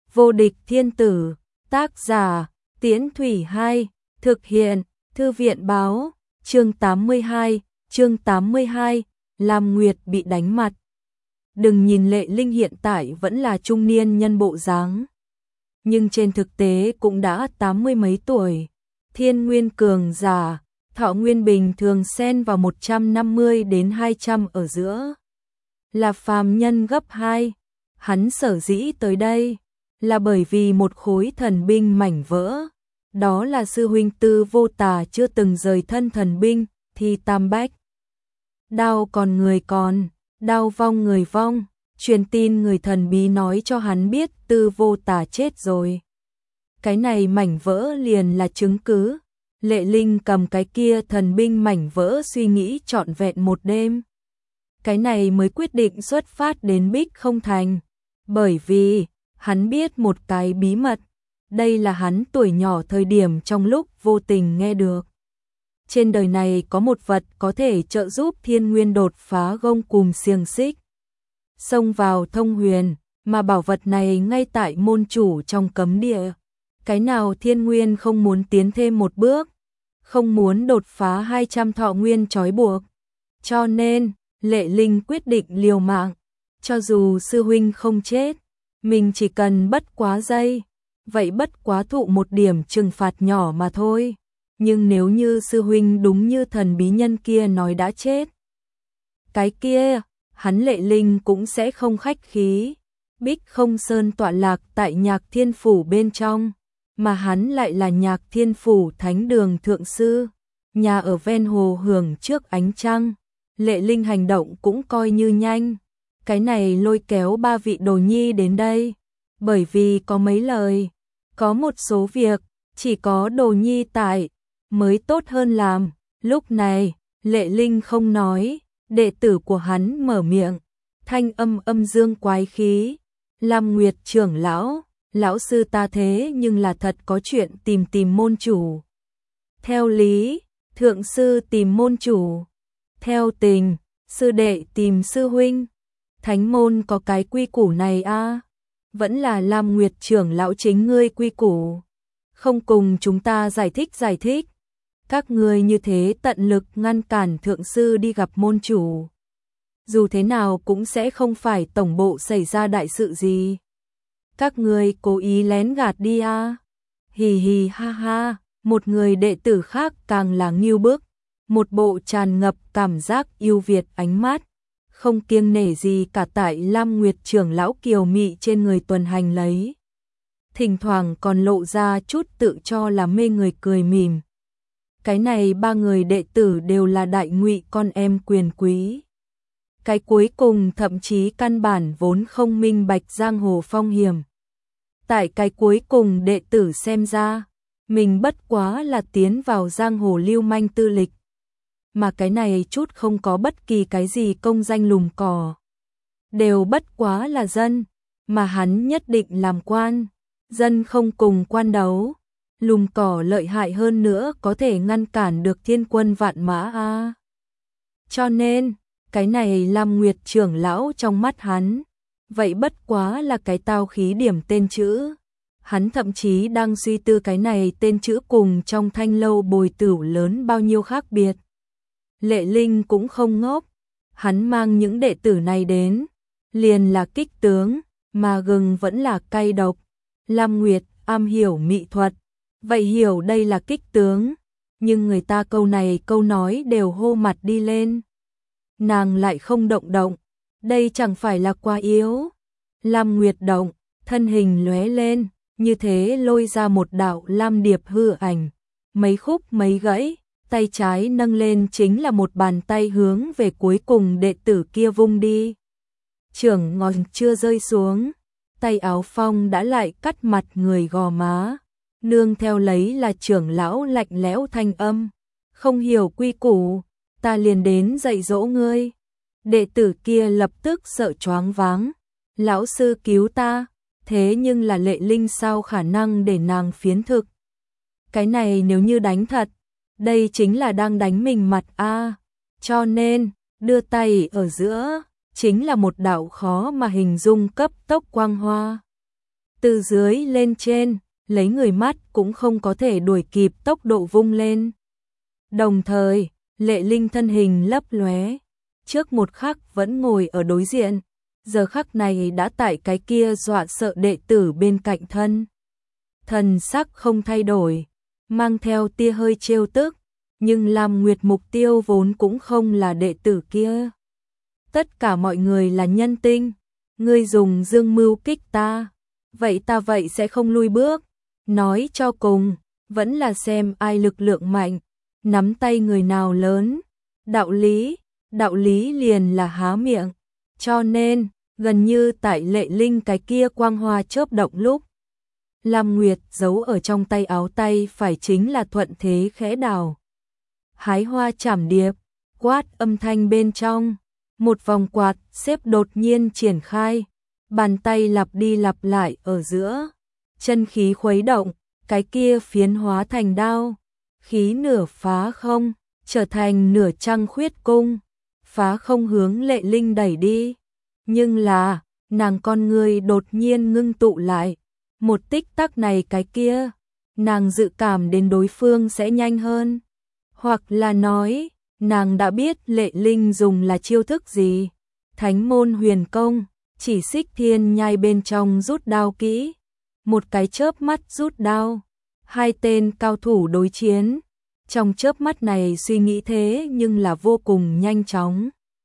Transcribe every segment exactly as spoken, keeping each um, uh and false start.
Vô địch thiên tử, tác giả, Tiễn Thủy Hai, thực hiện, Thư viện báo, chương tám mươi hai, chương tám mươi hai, Lam Nguyệt bị đánh mặt. Đừng nhìn Lệ Linh hiện tại vẫn là trung niên nhân bộ dáng, nhưng trên thực tế cũng đã tám mươi mấy tuổi. Thiên nguyên cường giả, thọ nguyên bình thường xen vào một trăm năm mươi đến hai trăm ở giữa. Là phàm nhân gấp hai, hắn sở dĩ tới đây là bởi vì một khối thần binh mảnh vỡ. Đó là sư huynh Tư Vô Tà chưa từng rời thân thần binh, thì tam bách. Đao còn người còn, đao vong người vong, truyền tin người thần bí nói cho hắn biết Tư Vô Tà chết rồi. Cái này mảnh vỡ liền là chứng cứ. Lệ Linh cầm cái kia thần binh mảnh vỡ suy nghĩ trọn vẹn một đêm. Cái này mới quyết định xuất phát đến Bích Không Thành. Bởi vì, hắn biết một cái bí mật. Đây là hắn tuổi nhỏ thời điểm trong lúc vô tình nghe được. Trên đời này có một vật có thể trợ giúp thiên nguyên đột phá gông cùm xiềng xích, xông vào thông huyền, mà bảo vật này ngay tại môn chủ trong cấm địa. Cái nào thiên nguyên không muốn tiến thêm một bước, không muốn đột phá hai trăm thọ nguyên trói buộc. Cho nên, Lệ Linh quyết định liều mạng. Cho dù sư huynh không chết, mình chỉ cần bất quá giây, vậy bất quá thụ một điểm trừng phạt nhỏ mà thôi. Nhưng nếu như sư huynh đúng như thần bí nhân kia nói đã chết, cái kia, hắn Lệ Linh cũng sẽ không khách khí. Bích Không Sơn tọa lạc tại Nhạc Thiên Phủ bên trong, mà hắn lại là Nhạc Thiên Phủ Thánh Đường Thượng Sư, nhà ở ven hồ hưởng trước ánh trăng. Lệ Linh hành động cũng coi như nhanh. Cái này lôi kéo ba vị đồ nhi đến đây, bởi vì có mấy lời, có một số việc, chỉ có đồ nhi tại, mới tốt hơn làm. Lúc này, Lệ Linh không nói, đệ tử của hắn mở miệng, thanh âm âm dương quái khí. Lam Nguyệt trưởng lão, lão sư ta thế nhưng là thật có chuyện tìm tìm môn chủ. Theo lý, thượng sư tìm môn chủ. Theo tình, sư đệ tìm sư huynh. Thánh môn có cái quy củ này a à? Vẫn là Lam Nguyệt trưởng lão chính ngươi quy củ. Không cùng chúng ta giải thích giải thích. Các ngươi như thế tận lực ngăn cản thượng sư đi gặp môn chủ. Dù thế nào cũng sẽ không phải tổng bộ xảy ra đại sự gì. Các ngươi cố ý lén gạt đi a à? Hì hì ha ha. Một người đệ tử khác càng là nghiêu bức, một bộ tràn ngập cảm giác yêu Việt ánh mắt, không kiêng nể gì cả tại Lam Nguyệt trưởng lão kiều mị trên người tuần hành lấy. Thỉnh thoảng còn lộ ra chút tự cho là mê người cười mỉm. Cái này ba người đệ tử đều là đại ngụy con em quyền quý. Cái cuối cùng thậm chí căn bản vốn không minh bạch giang hồ phong hiểm. Tại cái cuối cùng đệ tử xem ra, mình bất quá là tiến vào giang hồ lưu manh tư lịch. Mà cái này chút không có bất kỳ cái gì công danh lùm cỏ. Đều bất quá là dân, mà hắn nhất định làm quan. Dân không cùng quan đấu, lùm cỏ lợi hại hơn nữa có thể ngăn cản được thiên quân vạn mã a. À. Cho nên, cái này Lam Nguyệt trưởng lão trong mắt hắn, vậy bất quá là cái tao khí điểm tên chữ. Hắn thậm chí đang suy tư cái này tên chữ cùng trong thanh lâu bồi tửu lớn bao nhiêu khác biệt. Lệ Linh cũng không ngốc, hắn mang những đệ tử này đến, liền là kích tướng, mà gừng vẫn là cay độc. Lam Nguyệt am hiểu mỹ thuật, vậy hiểu đây là kích tướng, nhưng người ta câu này câu nói đều hô mặt đi lên. Nàng lại không động động, đây chẳng phải là quá yếu. Lam Nguyệt động, thân hình lóe lên, như thế lôi ra một đạo lam điệp hư ảnh, mấy khúc mấy gãy. Tay trái nâng lên chính là một bàn tay hướng về cuối cùng đệ tử kia vung đi. Trưởng ngón chưa rơi xuống, tay áo phong đã lại cắt mặt người gò má. Nương theo lấy là trưởng lão lạnh lẽo thanh âm. Không hiểu quy củ, ta liền đến dạy dỗ ngươi. Đệ tử kia lập tức sợ choáng váng. Lão sư cứu ta, thế nhưng là Lệ Linh sao khả năng để nàng phiến thực. Cái này nếu như đánh thật, đây chính là đang đánh mình mặt a. À. Cho nên, đưa tay ở giữa, chính là một đạo khó mà hình dung cấp tốc quang hoa. từ dưới lên trên, lấy người mắt cũng không có thể đuổi kịp tốc độ vung lên. Đồng thời, Lệ Linh thân hình lấp lóe, trước một khắc vẫn ngồi ở đối diện, giờ khắc này đã tại cái kia dọa sợ đệ tử bên cạnh thân. Thần sắc không thay đổi, mang theo tia hơi trêu tức, nhưng Lam Nguyệt mục tiêu vốn cũng không là đệ tử kia. Tất cả mọi người là nhân tinh, ngươi dùng dương mưu kích ta, vậy ta vậy sẽ không lui bước. Nói cho cùng, vẫn là xem ai lực lượng mạnh, nắm tay người nào lớn. Đạo lý, đạo lý liền là há miệng, cho nên, gần như tại Lệ Linh cái kia quang hoa chớp động lúc, Lam Nguyệt giấu ở trong tay áo tay phải chính là thuận thế khẽ đảo. Hái hoa chảm điệp, quát âm thanh bên trong, một vòng quạt xếp đột nhiên triển khai, bàn tay lặp đi lặp lại ở giữa, chân khí khuấy động, cái kia phiến hóa thành đao, khí nửa phá không, trở thành nửa trăng khuyết cung, phá không hướng Lệ Linh đẩy đi. Nhưng là, nàng con người đột nhiên ngưng tụ lại, một tích tắc này cái kia, nàng dự cảm đến đối phương sẽ nhanh hơn, hoặc là nói, nàng đã biết Lệ Linh dùng là chiêu thức gì. Thánh môn huyền công, chỉ xích thiên nhai bên trong rút đao kỹ, một cái chớp mắt rút đao, hai tên cao thủ đối chiến, trong chớp mắt này suy nghĩ thế nhưng là vô cùng nhanh chóng.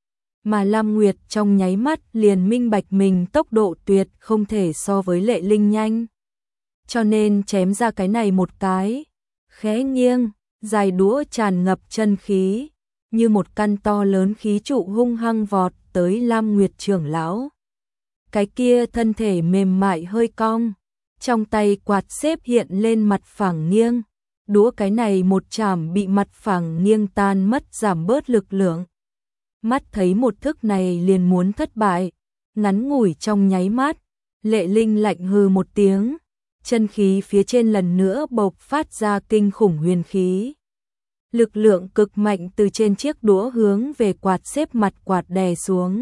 Mà Lam Nguyệt trong nháy mắt liền minh bạch mình tốc độ tuyệt không thể so với Lệ Linh nhanh. Cho nên chém ra cái này một cái, khẽ nghiêng, dài đũa tràn ngập chân khí, như một căn to lớn khí trụ hung hăng vọt tới Lam Nguyệt trưởng lão. Cái kia thân thể mềm mại hơi cong, trong tay quạt xếp hiện lên mặt phẳng nghiêng, đũa cái này một chảm bị mặt phẳng nghiêng tan mất giảm bớt lực lượng. Mắt thấy một thức này liền muốn thất bại, ngắn ngủi trong nháy mắt, Lệ Linh lạnh hừ một tiếng, chân khí phía trên lần nữa bộc phát ra kinh khủng huyền khí. Lực lượng cực mạnh từ trên chiếc đũa hướng về quạt xếp mặt quạt đè xuống.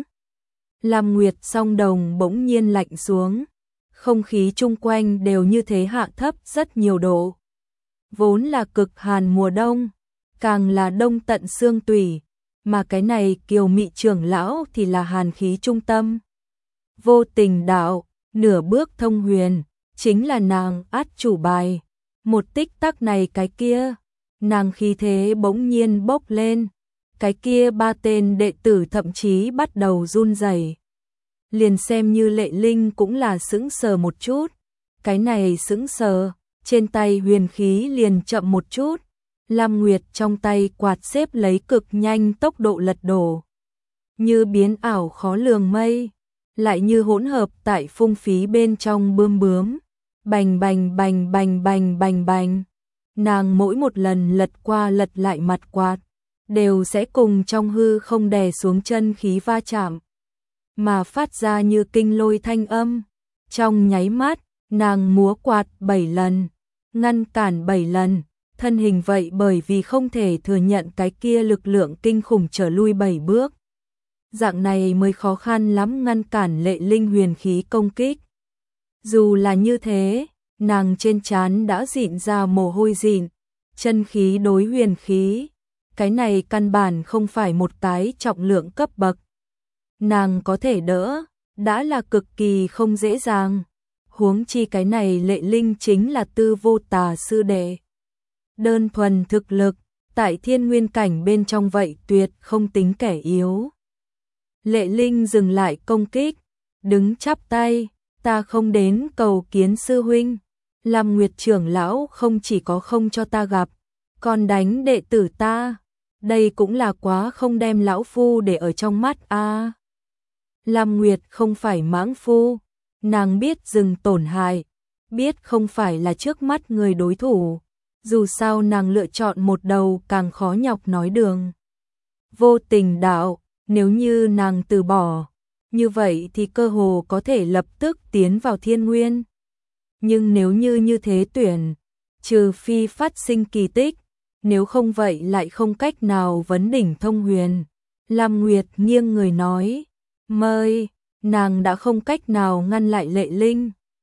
Lam Nguyệt song đồng bỗng nhiên lạnh xuống, không khí chung quanh đều như thế hạ thấp rất nhiều độ. Vốn là cực hàn mùa đông, càng là đông tận xương tủy, mà cái này Kiều Mị trưởng lão thì là hàn khí trung tâm. Vô tình đạo, nửa bước thông huyền, chính là nàng át chủ bài. Một tích tắc này cái kia, nàng khí thế bỗng nhiên bốc lên, cái kia ba tên đệ tử thậm chí bắt đầu run rẩy. Liền xem như Lệ Linh cũng là sững sờ một chút, cái này sững sờ, trên tay huyền khí liền chậm một chút. Lam Nguyệt trong tay quạt xếp lấy cực nhanh tốc độ lật đổ, như biến ảo khó lường mây, lại như hỗn hợp tại phung phí bên trong bươm bướm, bành bành bành bành bành bành bành. Nàng mỗi một lần lật qua lật lại mặt quạt, đều sẽ cùng trong hư không đè xuống chân khí va chạm, mà phát ra như kinh lôi thanh âm. Trong nháy mắt, nàng múa quạt bảy lần, ngăn cản bảy lần, thân hình vậy bởi vì không thể thừa nhận cái kia lực lượng kinh khủng trở lui bảy bước. Dạng này mới khó khăn lắm ngăn cản Lệ Linh huyền khí công kích. Dù là như thế, nàng trên trán đã dịn ra mồ hôi dịn, chân khí đối huyền khí, cái này căn bản không phải một cái trọng lượng cấp bậc. Nàng có thể đỡ, đã là cực kỳ không dễ dàng. Huống chi cái này Lệ Linh chính là Tư Vô Tà sư đệ. Đơn thuần thực lực, tại thiên nguyên cảnh bên trong vậy tuyệt không tính kẻ yếu. Lệ Linh dừng lại công kích, đứng chắp tay, ta không đến cầu kiến sư huynh. Lam Nguyệt trưởng lão không chỉ có không cho ta gặp, còn đánh đệ tử ta. Đây cũng là quá không đem lão phu để ở trong mắt a. À, Lam Nguyệt không phải mãng phu, nàng biết dừng tổn hại, biết không phải là trước mắt người đối thủ. Dù sao nàng lựa chọn một đầu càng khó nhọc nói đường. Vô tình đạo, nếu như nàng từ bỏ, như vậy thì cơ hồ có thể lập tức tiến vào thiên nguyên. Nhưng nếu như như thế tuyển, trừ phi phát sinh kỳ tích, nếu không vậy lại không cách nào vấn đỉnh thông huyền. Lam Nguyệt nghiêng người nói, mời, nàng đã không cách nào ngăn lại Lệ Linh,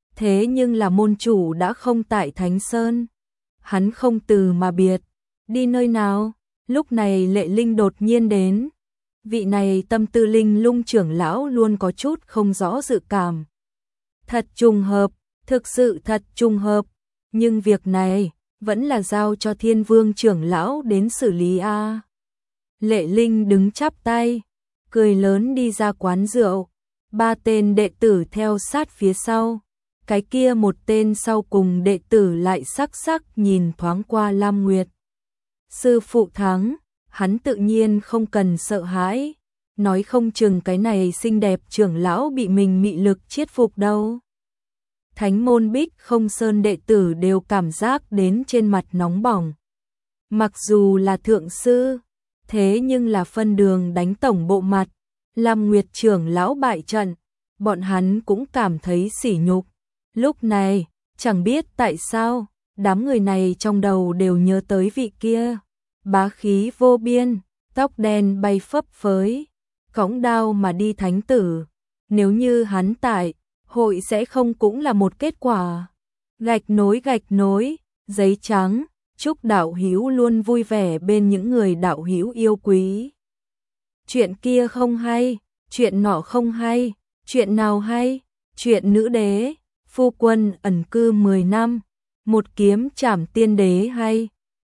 Thế nhưng là môn chủ đã không tại Thánh Sơn. Hắn không từ mà biệt. Đi nơi nào? Lúc này Lệ Linh đột nhiên đến. Vị này Tâm Tư Linh Lung trưởng lão luôn có chút không rõ dự cảm. Thật trùng hợp, thực sự thật trùng hợp. Nhưng việc này vẫn là giao cho Thiên Vương trưởng lão đến xử lý a. Lệ Linh đứng chắp tay, cười lớn đi ra quán rượu. Ba tên đệ tử theo sát phía sau. Cái kia một tên sau cùng đệ tử lại sắc sắc nhìn thoáng qua Lam Nguyệt. Sư phụ thắng, hắn tự nhiên không cần sợ hãi. Nói không chừng cái này xinh đẹp trưởng lão bị mình mị lực chiết phục đâu. Thánh môn Bích Không Sơn đệ tử đều cảm giác đến trên mặt nóng bỏng. Mặc dù là thượng sư, thế nhưng là phân đường đánh tổng bộ mặt. Lam Nguyệt trưởng lão bại trận, bọn hắn cũng cảm thấy sỉ nhục. Lúc này, chẳng biết tại sao, đám người này trong đầu đều nhớ tới vị kia. Bá khí vô biên, tóc đen bay phấp phới, cõng đao mà đi thánh tử. Nếu như hắn tại, hội sẽ không cũng là một kết quả. Gạch nối gạch nối, giấy trắng, chúc đạo hữu luôn vui vẻ bên những người đạo hữu yêu quý. Chuyện kia không hay, chuyện nọ không hay, chuyện nào hay, chuyện nữ đế, phu quân ẩn cư mười năm, một kiếm trảm tiên đế hay.